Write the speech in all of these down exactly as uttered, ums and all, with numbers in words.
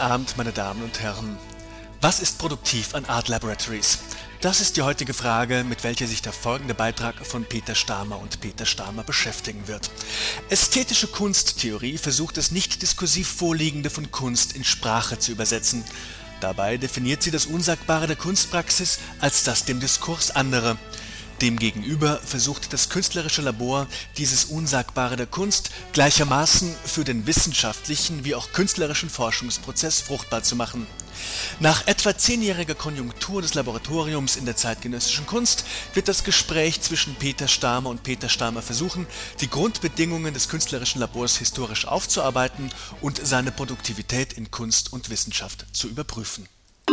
Abend, meine Damen und Herren. Was ist produktiv an Art Laboratories? Das ist die heutige Frage, mit welcher sich der folgende Beitrag von Peter Stamer und Peter Stamer beschäftigen wird. Ästhetische Kunsttheorie versucht das nicht diskursiv Vorliegende von Kunst in Sprache zu übersetzen. Dabei definiert sie das Unsagbare der Kunstpraxis als das dem Diskurs andere. Demgegenüber versucht das künstlerische Labor, dieses Unsagbare der Kunst gleichermaßen für den wissenschaftlichen wie auch künstlerischen Forschungsprozess fruchtbar zu machen. Nach etwa zehnjähriger Konjunktur des Laboratoriums in der zeitgenössischen Kunst wird das Gespräch zwischen Peter Stamer und Peter Stamer versuchen, die Grundbedingungen des künstlerischen Labors historisch aufzuarbeiten und seine Produktivität in Kunst und Wissenschaft zu überprüfen.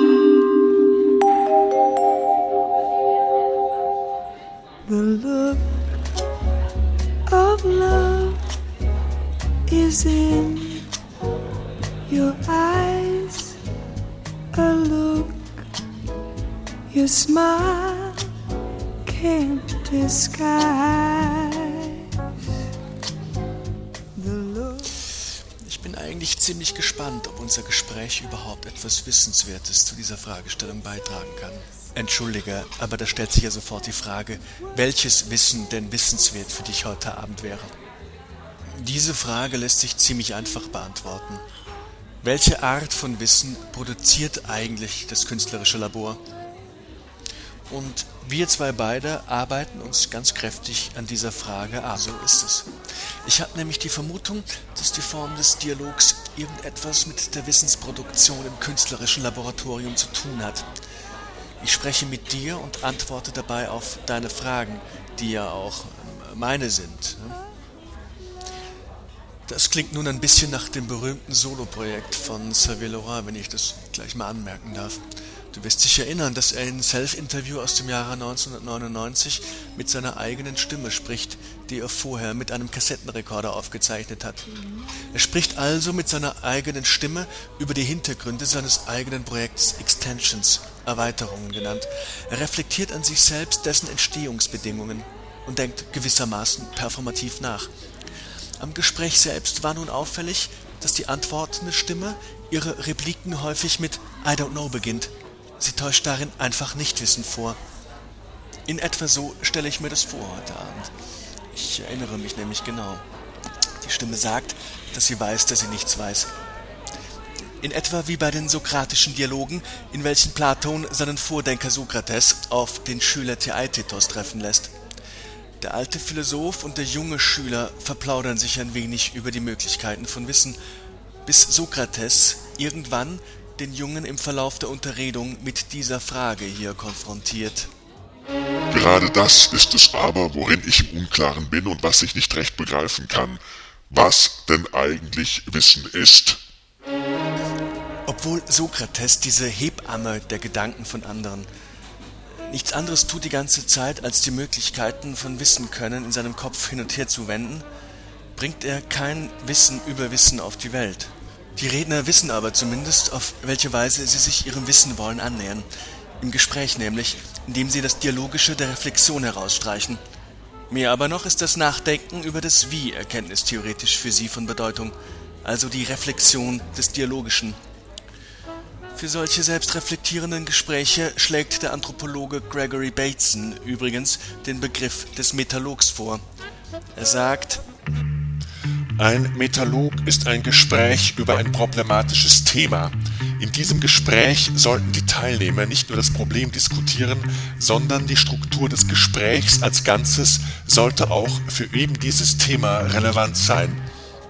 The look of love is in your eyes, a look your smile can't disguise. The look. Ich bin eigentlich ziemlich gespannt, ob unser Gespräch überhaupt etwas Wissenswertes zu dieser Fragestellung beitragen kann. Entschuldige, aber da stellt sich ja sofort die Frage, welches Wissen denn wissenswert für dich heute Abend wäre. Diese Frage lässt sich ziemlich einfach beantworten. Welche Art von Wissen produziert eigentlich das künstlerische Labor? Und wir zwei beide arbeiten uns ganz kräftig an dieser Frage ab. So ist es. Ich habe nämlich die Vermutung, dass die Form des Dialogs irgendetwas mit der Wissensproduktion im künstlerischen Laboratorium zu tun hat. Ich spreche mit dir und antworte dabei auf deine Fragen, die ja auch meine sind. Das klingt nun ein bisschen nach dem berühmten Soloprojekt von Xavier Leroy, wenn ich das gleich mal anmerken darf. Du wirst dich erinnern, dass er in Self-Interview aus dem Jahre neunzehnhundertneunundneunzig mit seiner eigenen Stimme spricht, die er vorher mit einem Kassettenrekorder aufgezeichnet hat. Er spricht also mit seiner eigenen Stimme über die Hintergründe seines eigenen Projekts Extensions, Erweiterungen genannt. Er reflektiert an sich selbst dessen Entstehungsbedingungen und denkt gewissermaßen performativ nach. Am Gespräch selbst war nun auffällig, dass die antwortende Stimme ihre Repliken häufig mit I don't know beginnt. Sie täuscht darin einfach Nichtwissen vor. In etwa so stelle ich mir das vor heute Abend. Ich erinnere mich nämlich genau. Die Stimme sagt, dass sie weiß, dass sie nichts weiß. In etwa wie bei den sokratischen Dialogen, in welchen Platon seinen Vordenker Sokrates auf den Schüler Theaetetos treffen lässt. Der alte Philosoph und der junge Schüler verplaudern sich ein wenig über die Möglichkeiten von Wissen, bis Sokrates irgendwann den Jungen im Verlauf der Unterredung mit dieser Frage hier konfrontiert. Gerade das ist es aber, worin ich im Unklaren bin und was ich nicht recht begreifen kann. Was denn eigentlich Wissen ist? Obwohl Sokrates, diese Hebamme der Gedanken von anderen, nichts anderes tut die ganze Zeit, als die Möglichkeiten von Wissen können in seinem Kopf hin und her zu wenden, bringt er kein Wissen über Wissen auf die Welt. Die Redner wissen aber zumindest, auf welche Weise sie sich ihrem Wissen wollen annähern. Im Gespräch nämlich, indem sie das Dialogische der Reflexion herausstreichen. Mehr aber noch ist das Nachdenken über das Wie erkenntnistheoretisch für sie von Bedeutung, also die Reflexion des Dialogischen. Für solche selbstreflektierenden Gespräche schlägt der Anthropologe Gregory Bateson übrigens den Begriff des Metalogs vor. Er sagt: Ein Metalog ist ein Gespräch über ein problematisches Thema. In diesem Gespräch sollten die Teilnehmer nicht nur das Problem diskutieren, sondern die Struktur des Gesprächs als Ganzes sollte auch für eben dieses Thema relevant sein.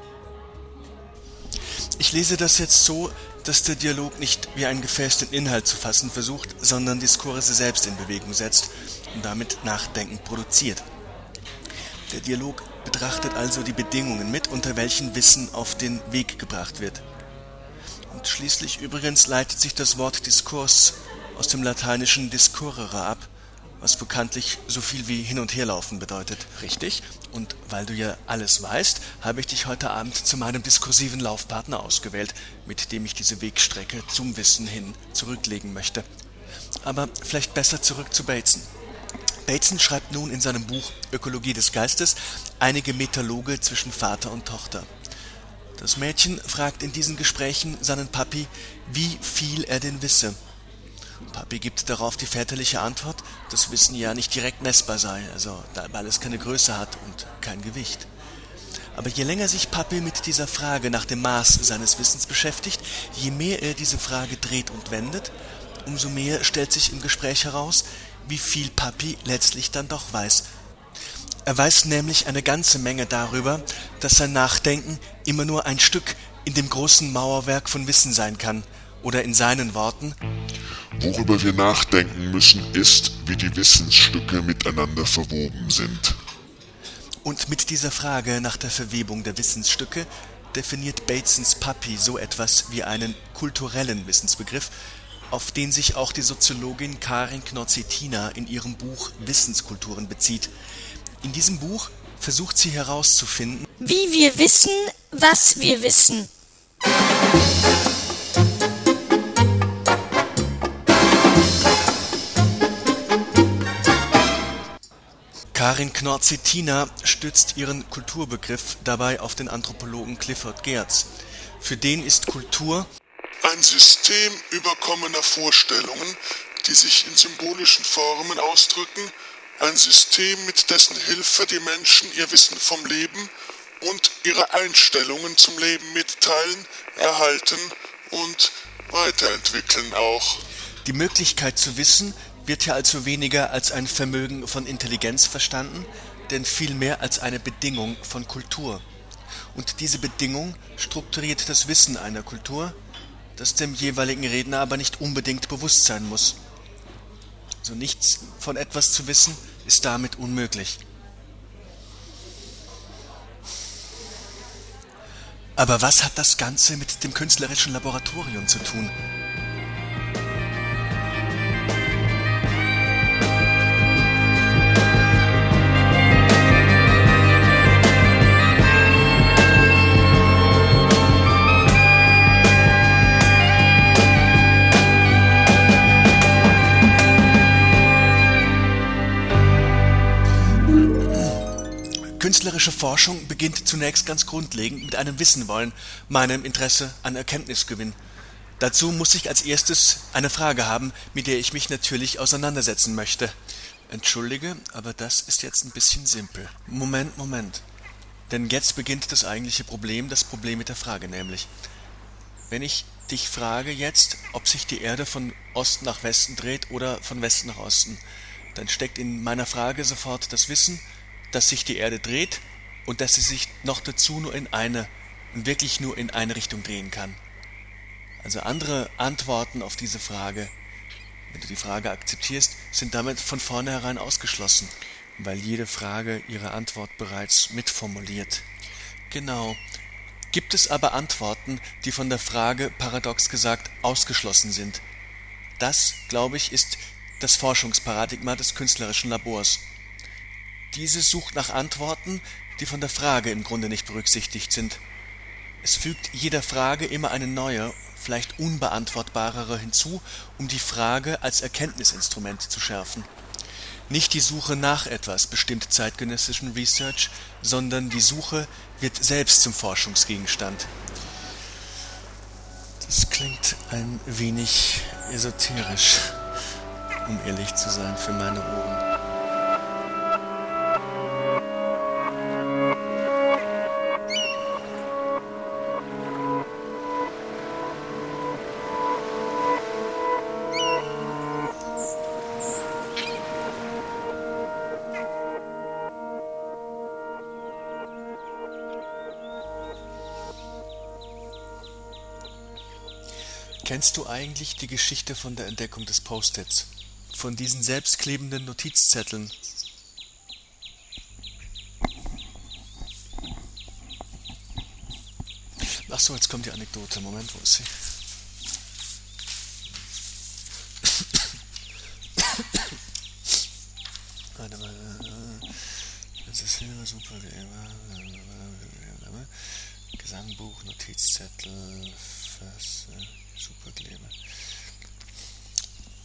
Ich lese das jetzt so, dass der Dialog nicht wie ein Gefäß den Inhalt zu fassen versucht, sondern Diskurse selbst in Bewegung setzt und damit Nachdenken produziert. Der Dialog betrachtet also die Bedingungen mit, unter welchen Wissen auf den Weg gebracht wird. Und schließlich übrigens leitet sich das Wort Diskurs aus dem lateinischen discurrere ab, was bekanntlich so viel wie hin und herlaufen bedeutet. Richtig? Und weil du ja alles weißt, habe ich dich heute Abend zu meinem diskursiven Laufpartner ausgewählt, mit dem ich diese Wegstrecke zum Wissen hin zurücklegen möchte. Aber vielleicht besser zurück zu Bateson. Bateson schreibt nun in seinem Buch Ökologie des Geistes einige Metaloge zwischen Vater und Tochter. Das Mädchen fragt in diesen Gesprächen seinen Papi, wie viel er denn wisse. Papi gibt darauf die väterliche Antwort, dass Wissen ja nicht direkt messbar sei, also weil es keine Größe hat und kein Gewicht. Aber je länger sich Papi mit dieser Frage nach dem Maß seines Wissens beschäftigt, je mehr er diese Frage dreht und wendet, umso mehr stellt sich im Gespräch heraus, wie viel Papi letztlich dann doch weiß. Er weiß nämlich eine ganze Menge darüber, dass sein Nachdenken immer nur ein Stück in dem großen Mauerwerk von Wissen sein kann, oder in seinen Worten: Worüber wir nachdenken müssen, ist, wie die Wissensstücke miteinander verwoben sind. Und mit dieser Frage nach der Verwebung der Wissensstücke definiert Batesons Papi so etwas wie einen kulturellen Wissensbegriff, auf den sich auch die Soziologin Karin Knorr-Cetina in ihrem Buch Wissenskulturen bezieht. In diesem Buch versucht sie herauszufinden, wie wir wissen, was wir wissen. Karin Knorr-Cetina stützt ihren Kulturbegriff dabei auf den Anthropologen Clifford Geertz. Für den ist Kultur ein System überkommener Vorstellungen, die sich in symbolischen Formen ausdrücken, ein System, mit dessen Hilfe die Menschen ihr Wissen vom Leben und ihre Einstellungen zum Leben mitteilen, erhalten und weiterentwickeln auch. Die Möglichkeit zu wissen wird ja also weniger als ein Vermögen von Intelligenz verstanden, denn vielmehr als eine Bedingung von Kultur. Und diese Bedingung strukturiert das Wissen einer Kultur, das dem jeweiligen Redner aber nicht unbedingt bewusst sein muss. Also nichts von etwas zu wissen, ist damit unmöglich. Aber was hat das Ganze mit dem künstlerischen Laboratorium zu tun? Künstlerische Forschung beginnt zunächst ganz grundlegend mit einem Wissenwollen, meinem Interesse an Erkenntnisgewinn. Dazu muss ich als erstes eine Frage haben, mit der ich mich natürlich auseinandersetzen möchte. Entschuldige, aber das ist jetzt ein bisschen simpel. Moment, Moment. Denn jetzt beginnt das eigentliche Problem, das Problem mit der Frage nämlich. Wenn ich dich frage jetzt, ob sich die Erde von Osten nach Westen dreht oder von Westen nach Osten, dann steckt in meiner Frage sofort das Wissen, dass sich die Erde dreht und dass sie sich noch dazu nur in eine, wirklich nur in eine Richtung drehen kann. Also andere Antworten auf diese Frage, wenn du die Frage akzeptierst, sind damit von vornherein ausgeschlossen, weil jede Frage ihre Antwort bereits mitformuliert. Genau. Gibt es aber Antworten, die von der Frage, paradox gesagt, ausgeschlossen sind? Das, glaube ich, ist das Forschungsparadigma des künstlerischen Labors. Diese sucht nach Antworten, die von der Frage im Grunde nicht berücksichtigt sind. Es fügt jeder Frage immer eine neue, vielleicht unbeantwortbarere hinzu, um die Frage als Erkenntnisinstrument zu schärfen. Nicht die Suche nach etwas bestimmt zeitgenössischen Research, sondern die Suche wird selbst zum Forschungsgegenstand. Das klingt ein wenig esoterisch, um ehrlich zu sein, für meine Ohren. Kennst du eigentlich die Geschichte von der Entdeckung des Post-its? Von diesen selbstklebenden Notizzetteln? Ach so, jetzt kommt die Anekdote. Moment, wo ist sie? Warte mal. Das ist hier super. Gesangbuch, Notizzettel, was, Superkleber.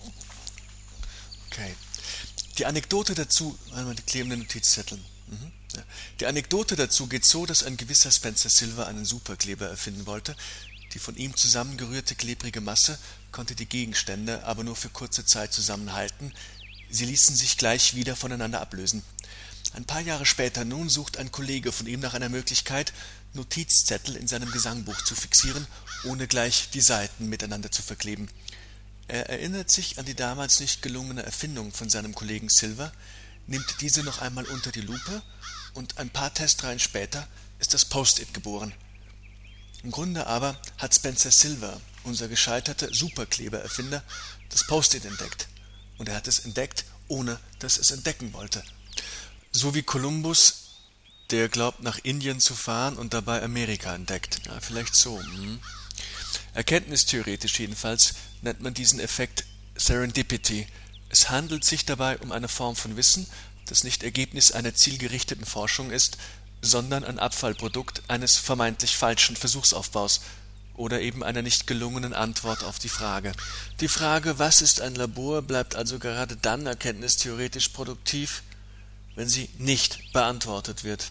Okay. Die Anekdote dazu, einmal die klebenden Notizzettel. Mhm. Die Anekdote dazu geht so, dass ein gewisser Spencer Silver einen Superkleber erfinden wollte. Die von ihm zusammengerührte klebrige Masse konnte die Gegenstände aber nur für kurze Zeit zusammenhalten. Sie ließen sich gleich wieder voneinander ablösen. Ein paar Jahre später nun sucht ein Kollege von ihm nach einer Möglichkeit, Notizzettel in seinem Gesangbuch zu fixieren, ohne gleich die Seiten miteinander zu verkleben. Er erinnert sich an die damals nicht gelungene Erfindung von seinem Kollegen Silver, nimmt diese noch einmal unter die Lupe und ein paar Testreihen später ist das Post-it geboren. Im Grunde aber hat Spencer Silver, unser gescheiterter Superkleber-Erfinder, das Post-it entdeckt. Und er hat es entdeckt, ohne dass es entdecken wollte. So wie Kolumbus, der glaubt, nach Indien zu fahren und dabei Amerika entdeckt. Ja, vielleicht so. Hm. Erkenntnistheoretisch jedenfalls nennt man diesen Effekt Serendipity. Es handelt sich dabei um eine Form von Wissen, das nicht Ergebnis einer zielgerichteten Forschung ist, sondern ein Abfallprodukt eines vermeintlich falschen Versuchsaufbaus oder eben einer nicht gelungenen Antwort auf die Frage. Die Frage, was ist ein Labor, bleibt also gerade dann erkenntnistheoretisch produktiv, wenn sie nicht beantwortet wird.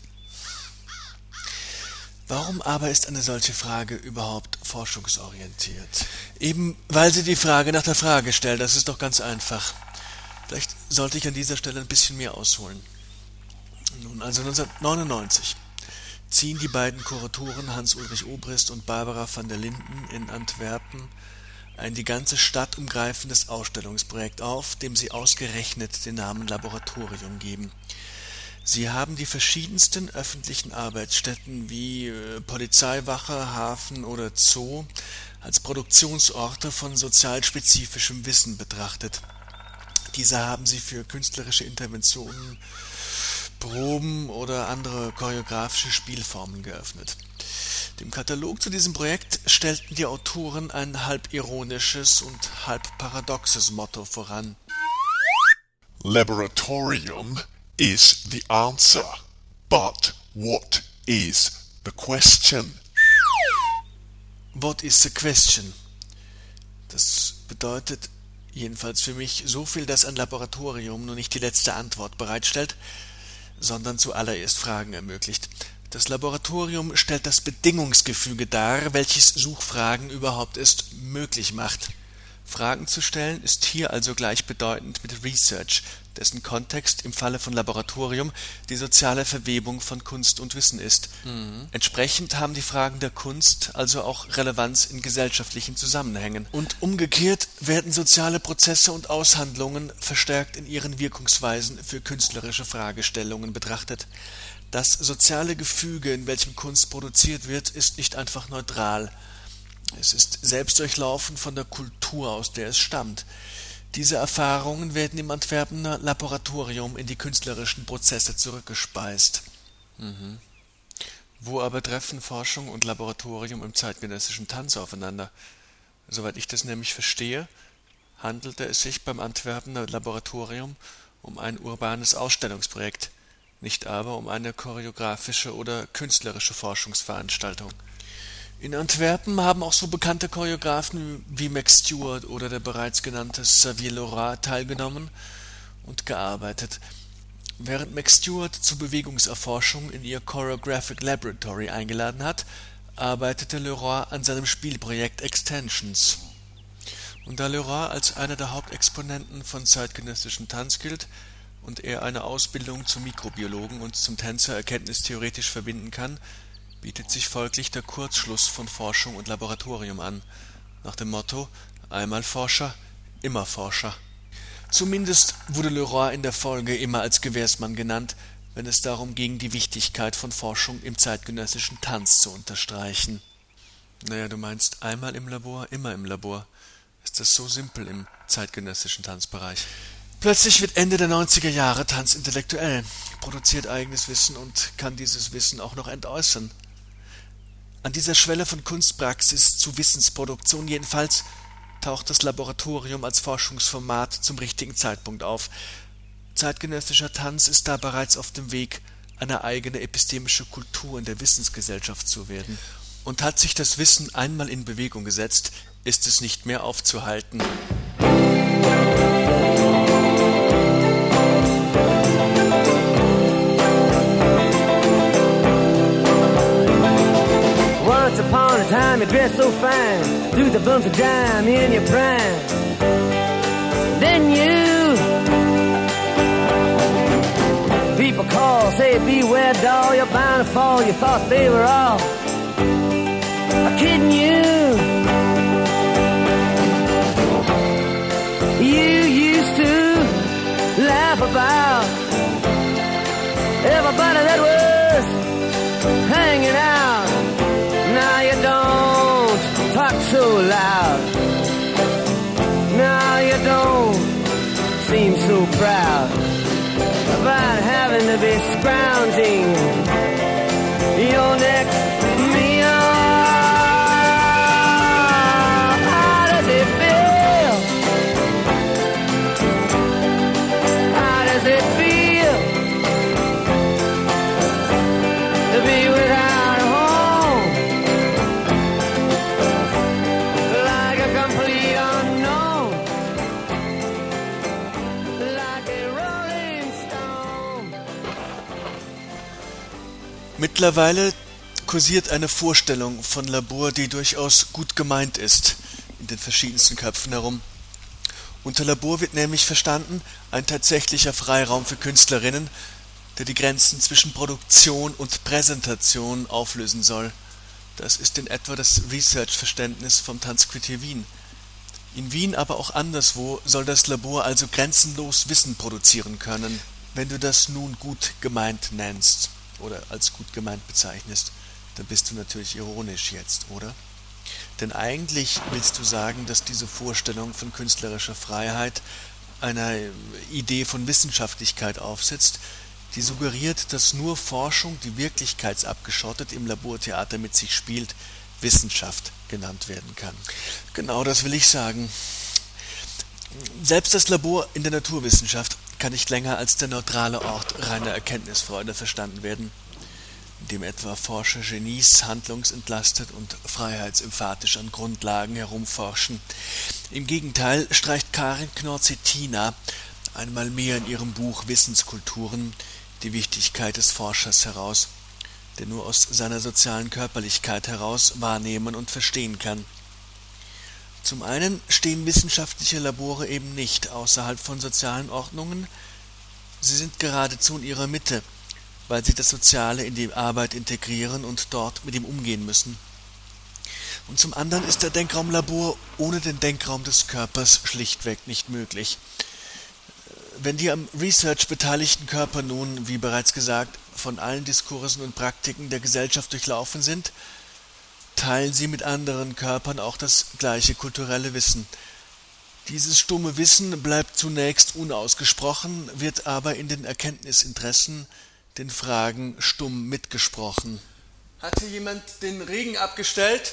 Warum aber ist eine solche Frage überhaupt forschungsorientiert? Eben weil sie die Frage nach der Frage stellt, das ist doch ganz einfach. Vielleicht sollte ich an dieser Stelle ein bisschen mehr ausholen. Nun, also neunzehnhundertneunundneunzig ziehen die beiden Kuratoren Hans-Ulrich Obrist und Barbara van der Linden in Antwerpen ein die ganze Stadt umgreifendes Ausstellungsprojekt auf, dem sie ausgerechnet den Namen Laboratorium geben. Sie haben die verschiedensten öffentlichen Arbeitsstätten wie äh, Polizeiwache, Hafen oder Zoo als Produktionsorte von sozial spezifischem Wissen betrachtet. Diese haben sie für künstlerische Interventionen, Proben oder andere choreografische Spielformen geöffnet. Dem Katalog zu diesem Projekt stellten die Autoren ein halb ironisches und halb paradoxes Motto voran. Laboratorium is the answer, but what is the question? What is the question? Das bedeutet jedenfalls für mich so viel, dass ein Laboratorium nur nicht die letzte Antwort bereitstellt, sondern zuallererst Fragen ermöglicht. Das Laboratorium stellt das Bedingungsgefüge dar, welches Suchfragen überhaupt erst möglich macht. Fragen zu stellen ist hier also gleichbedeutend mit Research, dessen Kontext im Falle von Laboratorium die soziale Verwebung von Kunst und Wissen ist. Mhm. Entsprechend haben die Fragen der Kunst also auch Relevanz in gesellschaftlichen Zusammenhängen. Und umgekehrt werden soziale Prozesse und Aushandlungen verstärkt in ihren Wirkungsweisen für künstlerische Fragestellungen betrachtet. Das soziale Gefüge, in welchem Kunst produziert wird, ist nicht einfach neutral. Es ist selbst durchlaufen von der Kultur, aus der es stammt. Diese Erfahrungen werden im Antwerpener Laboratorium in die künstlerischen Prozesse zurückgespeist. Mhm. Wo aber treffen Forschung und Laboratorium im zeitgenössischen Tanz aufeinander? Soweit ich das nämlich verstehe, handelte es sich beim Antwerpener Laboratorium um ein urbanes Ausstellungsprojekt, nicht aber um eine choreografische oder künstlerische Forschungsveranstaltung. In Antwerpen haben auch so bekannte Choreografen wie Max Stewart oder der bereits genannte Xavier Leroy teilgenommen und gearbeitet. Während Max Stewart zur Bewegungserforschung in ihr Choreographic Laboratory eingeladen hat, arbeitete Leroy an seinem Spielprojekt Extensions. Und da Leroy als einer der Hauptexponenten von zeitgenössischem Tanz gilt und er eine Ausbildung zum Mikrobiologen und zum Tänzer erkenntnistheoretisch verbinden kann, bietet sich folglich der Kurzschluss von Forschung und Laboratorium an, nach dem Motto einmal Forscher, immer Forscher. Zumindest wurde Leroy in der Folge immer als Gewährsmann genannt, wenn es darum ging, die Wichtigkeit von Forschung im zeitgenössischen Tanz zu unterstreichen. Naja, du meinst einmal im Labor, immer im Labor. Ist das so simpel im zeitgenössischen Tanzbereich? Plötzlich wird Ende der neunziger Jahre Tanz intellektuell, produziert eigenes Wissen und kann dieses Wissen auch noch entäußern. An dieser Schwelle von Kunstpraxis zu Wissensproduktion jedenfalls taucht das Laboratorium als Forschungsformat zum richtigen Zeitpunkt auf. Zeitgenössischer Tanz ist da bereits auf dem Weg, eine eigene epistemische Kultur in der Wissensgesellschaft zu werden. Und hat sich das Wissen einmal in Bewegung gesetzt, ist es nicht mehr aufzuhalten. the time you dress so fine, threw the bumps of dime in your prime. Then you, people call, say beware doll, you're bound to fall. You thought they were all kidding you. You used to laugh about everybody that was hanging out. Now you don't talk so loud. Now you don't seem so proud about having to be scrounging your next meal. How does it feel? How does it feel to be without a home, like a complete unknown, like a rolling stone? Mittlerweile kursiert eine Vorstellung von Labor, die durchaus gut gemeint ist, in den verschiedensten Köpfen herum. Unter Labor wird nämlich verstanden ein tatsächlicher Freiraum für Künstlerinnen, der die Grenzen zwischen Produktion und Präsentation auflösen soll. Das ist in etwa das Research-Verständnis vom Tanzquartier Wien. In Wien, aber auch anderswo, soll das Labor also grenzenlos Wissen produzieren können, wenn du das nun gut gemeint nennst oder als gut gemeint bezeichnest. Dann bist du natürlich ironisch jetzt, oder? Denn eigentlich willst du sagen, dass diese Vorstellung von künstlerischer Freiheit einer Idee von Wissenschaftlichkeit aufsetzt, die suggeriert, dass nur Forschung, die wirklichkeitsabgeschottet im Labortheater mit sich spielt, Wissenschaft genannt werden kann. Genau das will ich sagen. Selbst das Labor in der Naturwissenschaft kann nicht länger als der neutrale Ort reiner Erkenntnisfreude verstanden werden, in dem etwa Forschergenies handlungsentlastet und freiheitsemphatisch an Grundlagen herumforschen. Im Gegenteil streicht Karin Knorr-Cetina einmal mehr in ihrem Buch Wissenskulturen die Wichtigkeit des Forschers heraus, der nur aus seiner sozialen Körperlichkeit heraus wahrnehmen und verstehen kann. Zum einen stehen wissenschaftliche Labore eben nicht außerhalb von sozialen Ordnungen, sie sind geradezu in ihrer Mitte, weil sie das Soziale in die Arbeit integrieren und dort mit ihm umgehen müssen. Und zum anderen ist der Denkraum Labor ohne den Denkraum des Körpers schlichtweg nicht möglich. Wenn die am Research beteiligten Körper nun, wie bereits gesagt, von allen Diskursen und Praktiken der Gesellschaft durchlaufen sind, teilen sie mit anderen Körpern auch das gleiche kulturelle Wissen. Dieses stumme Wissen bleibt zunächst unausgesprochen, wird aber in den Erkenntnisinteressen, den Fragen stumm mitgesprochen. Hat hier jemand den Regen abgestellt?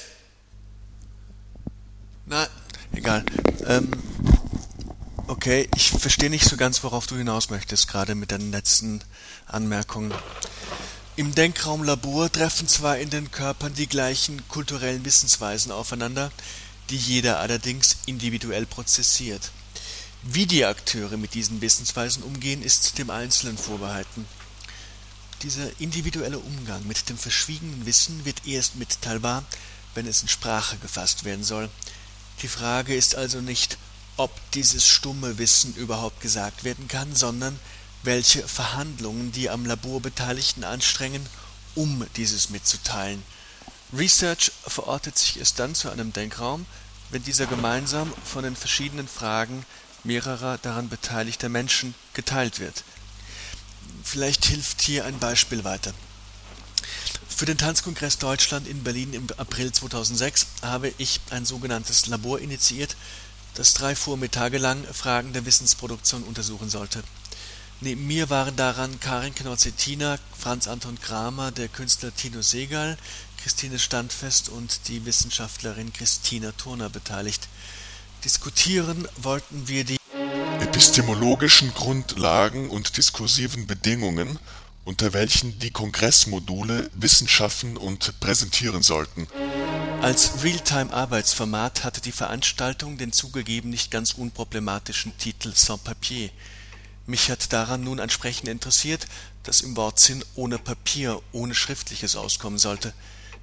Na, egal. Ähm, okay, ich verstehe nicht so ganz, worauf du hinaus möchtest, gerade mit deinen letzten Anmerkungen. Im Denkraum Labor treffen zwar in den Körpern die gleichen kulturellen Wissensweisen aufeinander, die jeder allerdings individuell prozessiert. Wie die Akteure mit diesen Wissensweisen umgehen, ist dem Einzelnen vorbehalten. Dieser individuelle Umgang mit dem verschwiegenen Wissen wird erst mitteilbar, wenn es in Sprache gefasst werden soll. Die Frage ist also nicht, ob dieses stumme Wissen überhaupt gesagt werden kann, sondern welche Verhandlungen die am Labor Beteiligten anstrengen, um dieses mitzuteilen. Research verortet sich erst dann zu einem Denkraum, wenn dieser gemeinsam von den verschiedenen Fragen mehrerer daran beteiligter Menschen geteilt wird. Vielleicht hilft hier ein Beispiel weiter. Für den Tanzkongress Deutschland in Berlin im April zweitausendsechs habe ich ein sogenanntes Labor initiiert, das drei Vormittage lang Fragen der Wissensproduktion untersuchen sollte. Neben mir waren daran Karin Knorr-Cetina, Franz Anton Kramer, der Künstler Tino Segal, Christine Standfest und die Wissenschaftlerin Christina Turner beteiligt. Diskutieren wollten wir die epistemologischen Grundlagen und diskursiven Bedingungen, unter welchen die Kongressmodule Wissen schaffen und präsentieren sollten. Als Realtime-Arbeitsformat hatte die Veranstaltung den zugegeben nicht ganz unproblematischen Titel Sans Papier. Mich hat daran nun entsprechend interessiert, dass im Wortsinn ohne Papier, ohne Schriftliches auskommen sollte.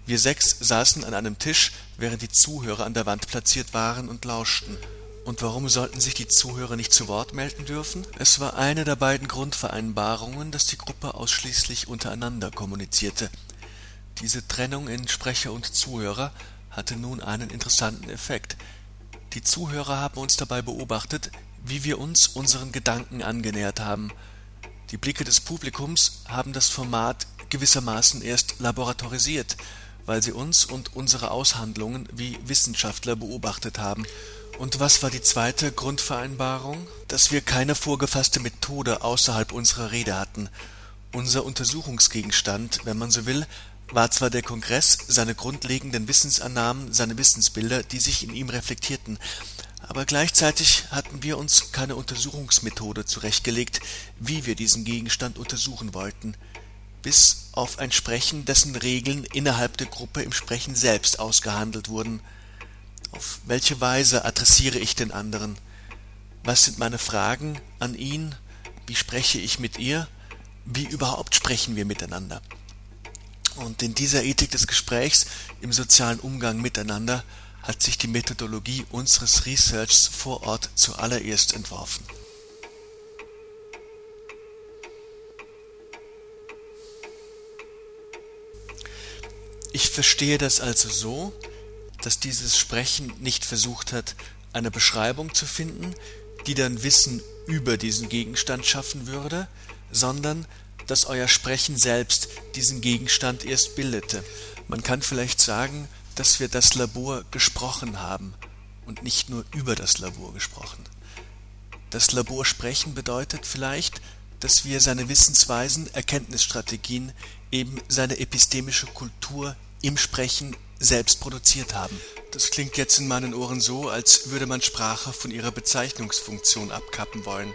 Wir sechs saßen an einem Tisch, während die Zuhörer an der Wand platziert waren und lauschten. Und warum sollten sich die Zuhörer nicht zu Wort melden dürfen? Es war eine der beiden Grundvereinbarungen, dass die Gruppe ausschließlich untereinander kommunizierte. Diese Trennung in Sprecher und Zuhörer hatte nun einen interessanten Effekt. Die Zuhörer haben uns dabei beobachtet, wie wir uns unseren Gedanken angenähert haben. Die Blicke des Publikums haben das Format gewissermaßen erst laboratorisiert, weil sie uns und unsere Aushandlungen wie Wissenschaftler beobachtet haben. Und was war die zweite Grundvereinbarung? Dass wir keine vorgefasste Methode außerhalb unserer Rede hatten. Unser Untersuchungsgegenstand, wenn man so will, war zwar der Kongress, seine grundlegenden Wissensannahmen, seine Wissensbilder, die sich in ihm reflektierten, aber gleichzeitig hatten wir uns keine Untersuchungsmethode zurechtgelegt, wie wir diesen Gegenstand untersuchen wollten, bis auf ein Sprechen, dessen Regeln innerhalb der Gruppe im Sprechen selbst ausgehandelt wurden. Auf welche Weise adressiere ich den anderen? Was sind meine Fragen an ihn? Wie spreche ich mit ihr? Wie überhaupt sprechen wir miteinander? Und in dieser Ethik des Gesprächs, im sozialen Umgang miteinander, hat sich die Methodologie unseres Researchs vor Ort zuallererst entworfen. Ich verstehe das also so, dass dieses Sprechen nicht versucht hat, eine Beschreibung zu finden, die dann Wissen über diesen Gegenstand schaffen würde, sondern dass euer Sprechen selbst diesen Gegenstand erst bildete. Man kann vielleicht sagen, dass wir das Labor gesprochen haben und nicht nur über das Labor gesprochen. Das Labor sprechen bedeutet vielleicht, dass wir seine Wissensweisen, Erkenntnisstrategien, eben seine epistemische Kultur im Sprechen selbst produziert haben. Das klingt jetzt in meinen Ohren so, als würde man Sprache von ihrer Bezeichnungsfunktion abkappen wollen.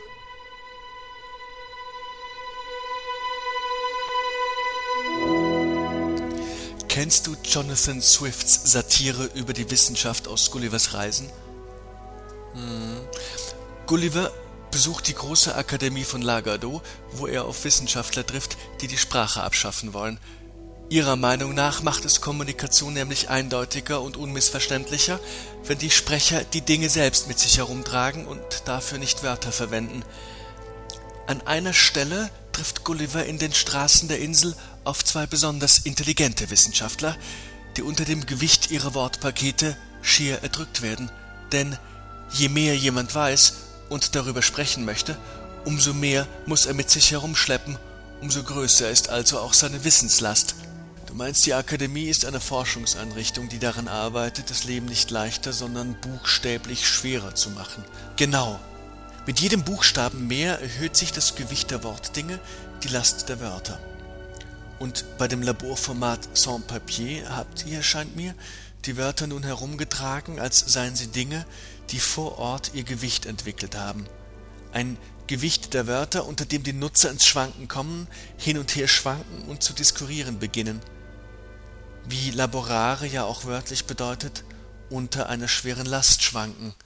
Kennst du Jonathan Swifts Satire über die Wissenschaft aus Gullivers Reisen? Hm. Gulliver besucht die große Akademie von Lagado, wo er auf Wissenschaftler trifft, die die Sprache abschaffen wollen. Ihrer Meinung nach macht es Kommunikation nämlich eindeutiger und unmissverständlicher, wenn die Sprecher die Dinge selbst mit sich herumtragen und dafür nicht Wörter verwenden. An einer Stelle trifft Gulliver in den Straßen der Insel auf zwei besonders intelligente Wissenschaftler, die unter dem Gewicht ihrer Wortpakete schier erdrückt werden. Denn je mehr jemand weiß und darüber sprechen möchte, umso mehr muss er mit sich herumschleppen, umso größer ist also auch seine Wissenslast. Du meinst, die Akademie ist eine Forschungseinrichtung, die daran arbeitet, das Leben nicht leichter, sondern buchstäblich schwerer zu machen. Genau. Mit jedem Buchstaben mehr erhöht sich das Gewicht der Wortdinge, die Last der Wörter. Und bei dem Laborformat Sans Papier habt ihr, scheint mir, die Wörter nun herumgetragen, als seien sie Dinge, die vor Ort ihr Gewicht entwickelt haben. Ein Gewicht der Wörter, unter dem die Nutzer ins Schwanken kommen, hin und her schwanken und zu diskurieren beginnen. Wie laborare ja auch wörtlich bedeutet, unter einer schweren Last schwanken.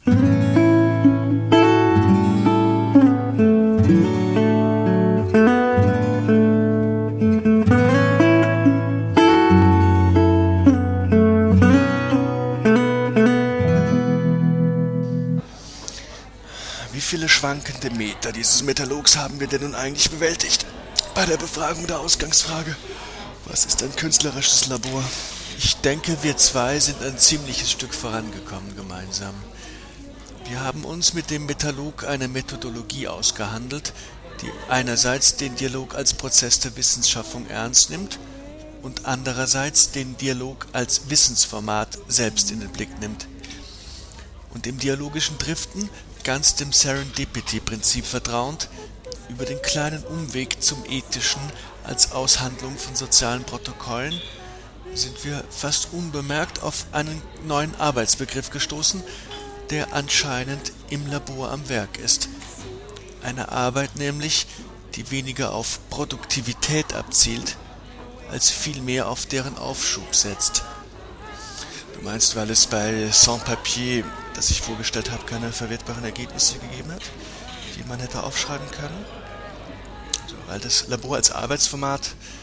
Wie viele schwankende Meter dieses Metalogs haben wir denn nun eigentlich bewältigt? Bei der Befragung der Ausgangsfrage: Was ist ein künstlerisches Labor? Ich denke, wir zwei sind ein ziemliches Stück vorangekommen gemeinsam. Wir haben uns mit dem Metalog eine Methodologie ausgehandelt, die einerseits den Dialog als Prozess der Wissensschaffung ernst nimmt und andererseits den Dialog als Wissensformat selbst in den Blick nimmt. Und im dialogischen Driften, ganz dem Serendipity-Prinzip vertrauend, über den kleinen Umweg zum Ethischen als Aushandlung von sozialen Protokollen, sind wir fast unbemerkt auf einen neuen Arbeitsbegriff gestoßen, der anscheinend im Labor am Werk ist. Eine Arbeit nämlich, die weniger auf Produktivität abzielt, als vielmehr auf deren Aufschub setzt. Du meinst, weil es bei Sans Papier, das ich vorgestellt habe, keine verwertbaren Ergebnisse gegeben hat, die man hätte aufschreiben können? Also, weil das Labor als Arbeitsformat,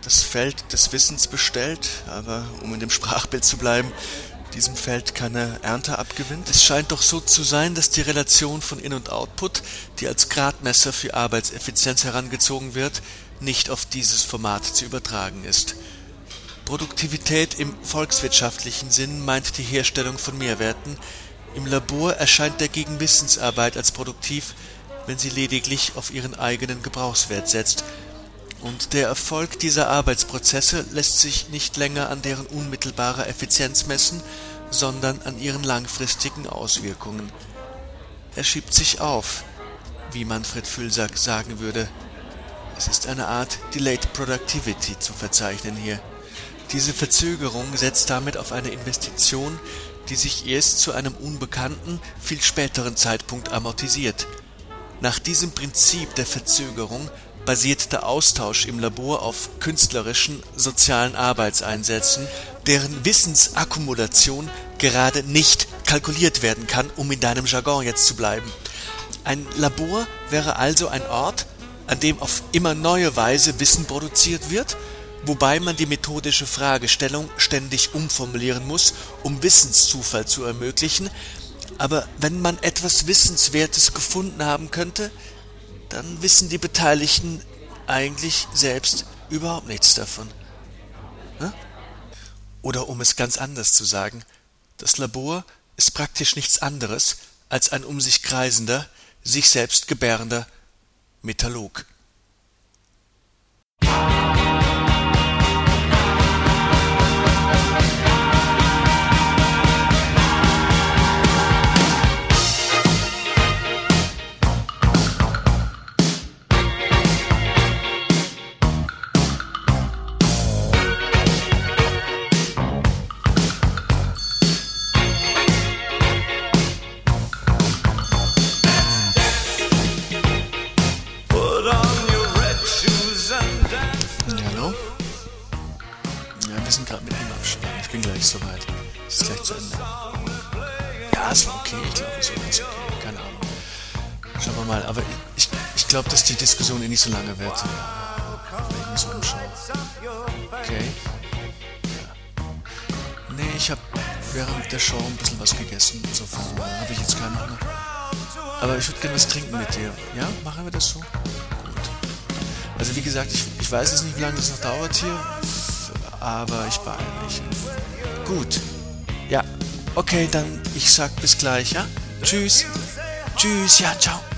das Feld des Wissens bestellt, aber um in dem Sprachbild zu bleiben, diesem Feld keine Ernte abgewinnt. Es scheint doch so zu sein, dass die Relation von In- und Output, die als Gradmesser für Arbeitseffizienz herangezogen wird, nicht auf dieses Format zu übertragen ist. Produktivität im volkswirtschaftlichen Sinn meint die Herstellung von Mehrwerten. Im Labor erscheint dagegen Wissensarbeit als produktiv, wenn sie lediglich auf ihren eigenen Gebrauchswert setzt. Und der Erfolg dieser Arbeitsprozesse lässt sich nicht länger an deren unmittelbarer Effizienz messen, sondern an ihren langfristigen Auswirkungen. Er schiebt sich auf, wie Manfred Fülsack sagen würde. Es ist eine Art Delayed Productivity zu verzeichnen hier. Diese Verzögerung setzt damit auf eine Investition, die sich erst zu einem unbekannten, viel späteren Zeitpunkt amortisiert. Nach diesem Prinzip der Verzögerung basiert der Austausch im Labor auf künstlerischen, sozialen Arbeitseinsätzen, deren Wissensakkumulation gerade nicht kalkuliert werden kann, um in deinem Jargon jetzt zu bleiben. Ein Labor wäre also ein Ort, an dem auf immer neue Weise Wissen produziert wird, wobei man die methodische Fragestellung ständig umformulieren muss, um Wissenszufall zu ermöglichen. Aber wenn man etwas Wissenswertes gefunden haben könnte, dann wissen die Beteiligten eigentlich selbst überhaupt nichts davon. Ne? Oder um es ganz anders zu sagen, das Labor ist praktisch nichts anderes als ein um sich kreisender, sich selbst gebärender Metallurg. Soweit. Ist gleich zu Ende. Ja, es war okay. Ich glaube, es war ganz okay. Keine Ahnung. Schauen wir mal. Aber ich, ich glaube, dass die Diskussion eh nicht so lange wird. Wenn ich mich so umschaue. Okay. Ja. Nee, ich habe während der Show ein bisschen was gegessen. Insofern äh, habe ich jetzt keinen Hunger. Aber ich würde gerne was trinken mit dir. Ja, machen wir das so? Gut. Also wie gesagt, ich, ich weiß jetzt nicht, wie lange das noch dauert hier. Aber ich beeile mich. Gut. Ja. Okay, dann ich sag bis gleich, ja? Tschüss. Tschüss. Ja, ciao.